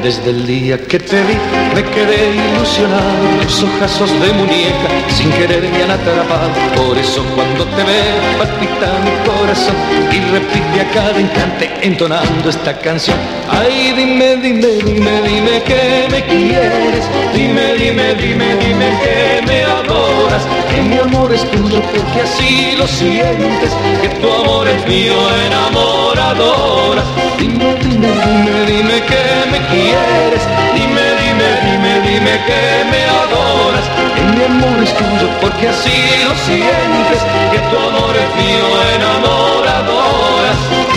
Desde el día que te vi me quedé ilusionado, tus ojazos de muñeca sin querer me han atrapado. Por eso cuando te veo palpita mi corazón y repite a cada instante entonando esta canción. Ay, dime, dime, dime, dime que me quieres, dime, dime, dime, dime que me adoras, que mi amor es tuyo porque así lo sientes, que tu amor es mío enamoradora. Dime, dime, dime, dime que me quieres, dime, dime, dime, dime que me adoras, que mi amor es tuyo porque así lo sientes, que tu amor es mío enamoradora.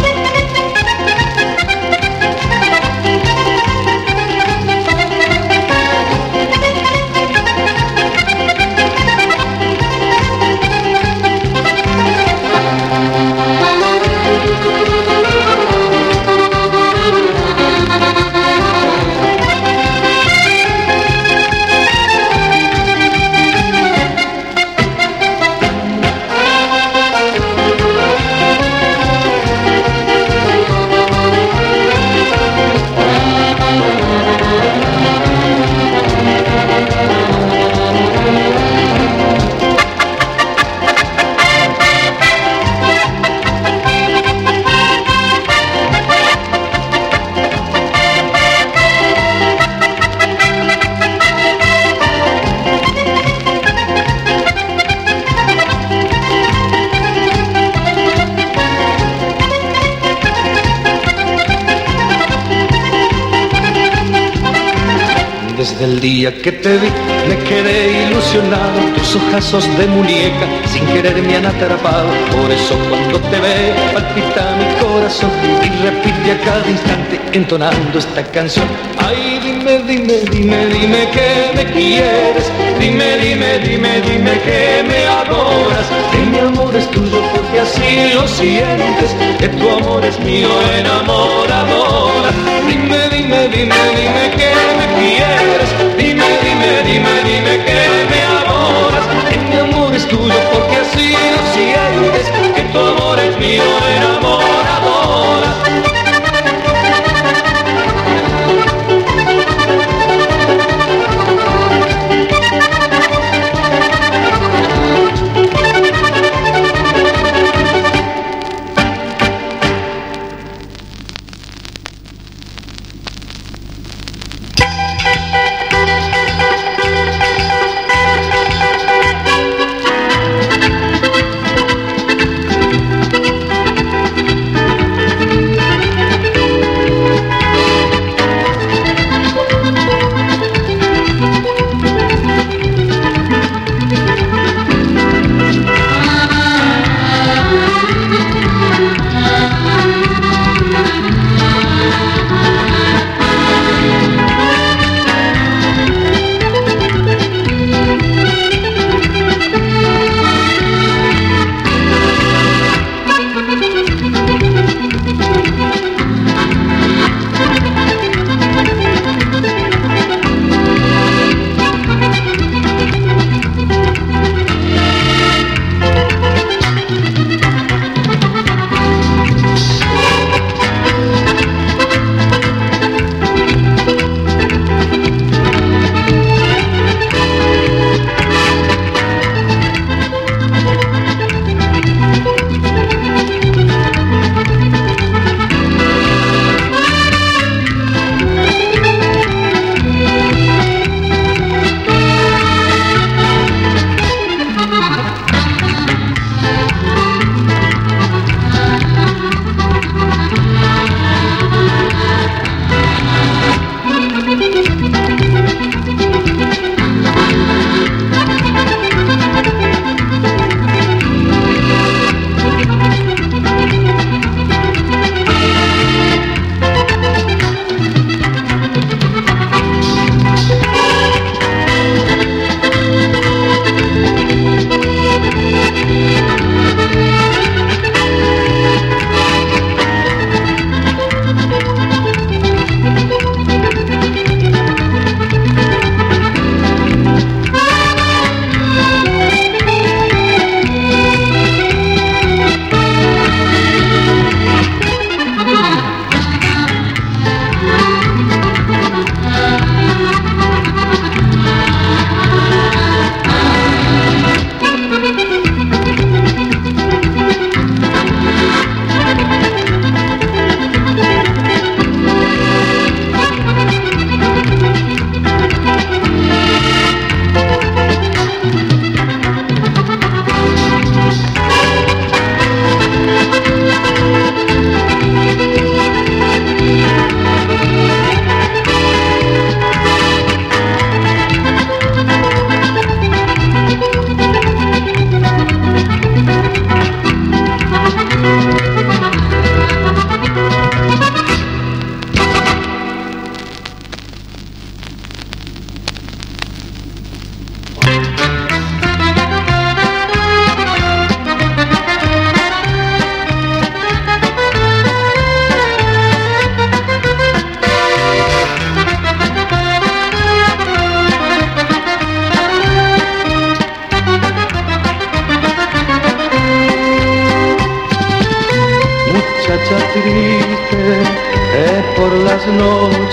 Desde el día que te vi me quedé ilusionado, tus ojazos de muñeca sin querer me han atrapado. Por eso cuando te veo palpita mi corazón y repite a cada instante entonando esta canción. Ay, dime, dime, dime, dime que me quieres, dime, dime, dime, dime que me adoras, que mi amor es tuyo porque así lo sientes, que tu amor es mío enamoradora. Dime, dime, dime, dime que me quieres, dime, dime, dime, dime que me adoras, que mi amor es tuyo porque así lo sientes, que tu amor es mío enamoradora.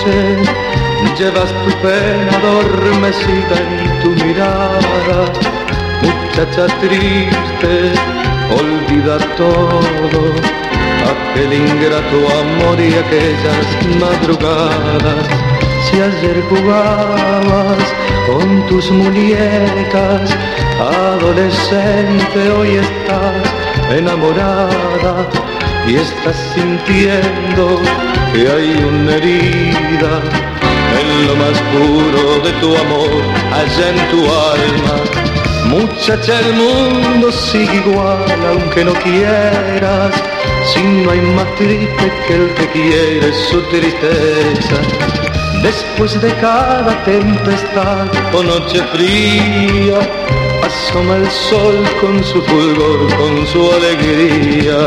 noche llevas tu pena adormecida en tu mirada. Muchacha triste, olvida todo, aquel ingrato amor y aquellas madrugadas. Si ayer jugabas con tus muñecas, adolescente hoy estás enamorada y estás sintiendo que hay una herida en lo más puro de tu amor, allá en tu alma. Muchacha, el mundo sigue igual aunque no quieras, si no hay más triste que el que quiere su tristeza. Después de cada tempestad o noche fría, asoma el sol con su fulgor, con su alegría.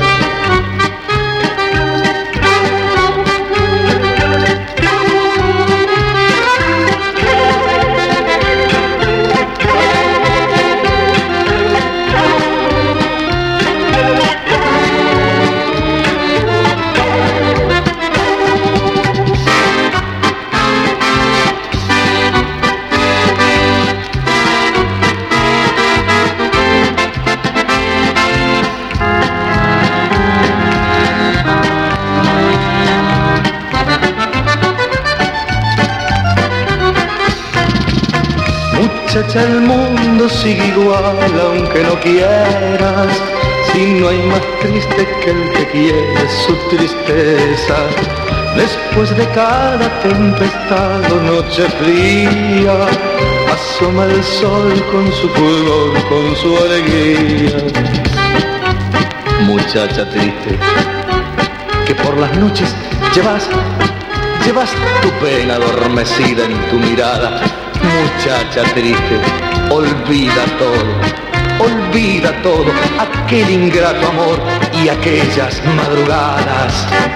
Muchacha, el mundo sigue igual aunque no quieras, si no hay más triste que el que quiere su tristeza. Después de cada tempestad o noche fría, asoma el sol con su fulgor, con su alegría. Muchacha triste, que por las noches llevas tu pena adormecida en tu mirada. Muchacha triste, olvida todo, aquel ingrato amor y aquellas madrugadas.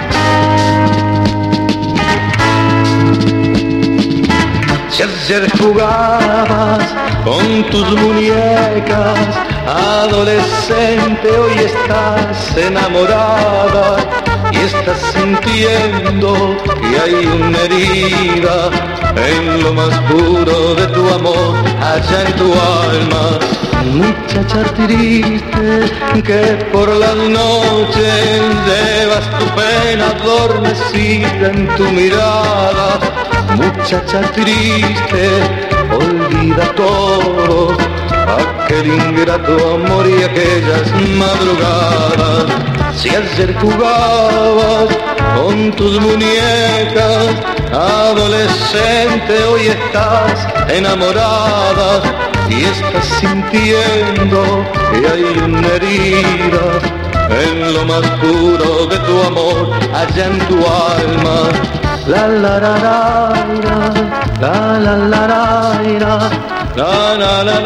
Si ayer jugabas con tus muñecas, adolescente hoy estás enamorada y estás sintiendo que hay una herida en lo más puro de tu amor, allá en tu alma. Muchacha triste, que por las noches llevas tu pena adormecida en tu mirada. Muchacha triste, olvida todo, aquel ingrato amor y aquellas madrugadas. Si ayer jugabas con tus muñecas, adolescente hoy estás enamorada y estás sintiendo que hay una herida en lo más puro de tu amor, allá en tu alma. La la la la la la la la la la la la la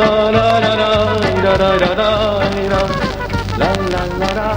la la la.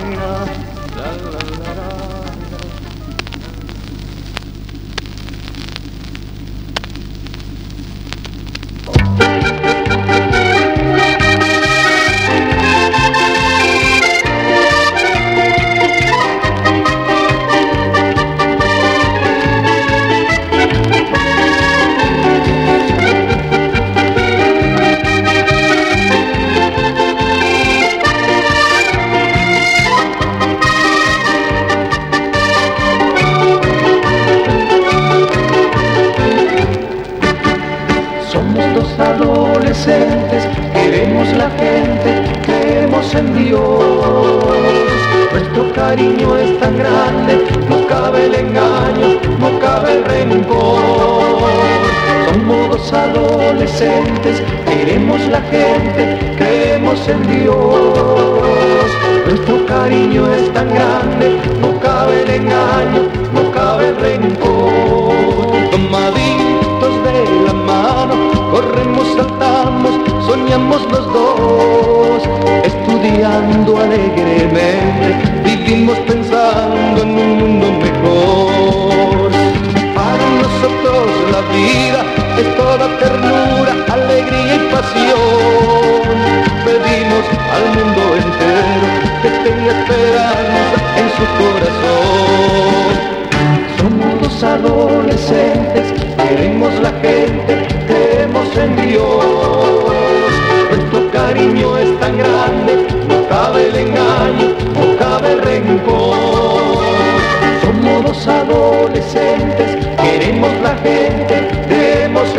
Adolescentes, queremos la gente, creemos en Dios. Nuestro cariño es tan grande, no cabe el engaño, no cabe el rencor. Somos dos adolescentes, queremos la gente, creemos en Dios. Nuestro cariño es tan grande, no cabe el engaño, no cabe el rencor. Tomaditos de la mano, corremos, saltamos, soñamos los dos, estudiando alegremente, vivimos pensando en un mundo mejor. Para nosotros la vida es toda ternura, alegría y pasión. Pedimos al mundo entero que tenga esperanza en su corazón. Somos dos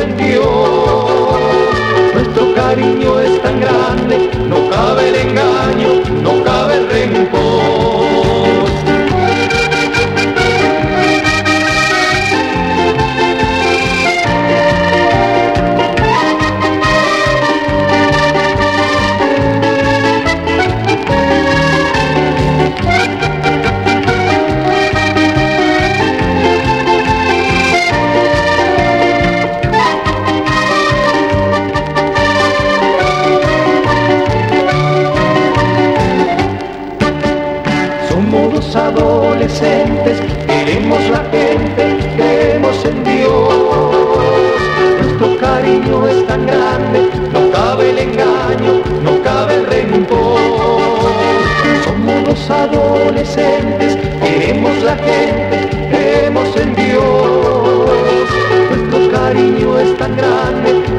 en Dios. Nuestro cariño es tan grande, no cabe el engaño, no cabe el rencor. Adolescentes, queremos la gente, creemos en Dios. Nuestro cariño es tan grande, no cabe el engaño, no cabe el rencor. Somos los adolescentes, queremos la gente, creemos en Dios. Nuestro cariño es tan grande,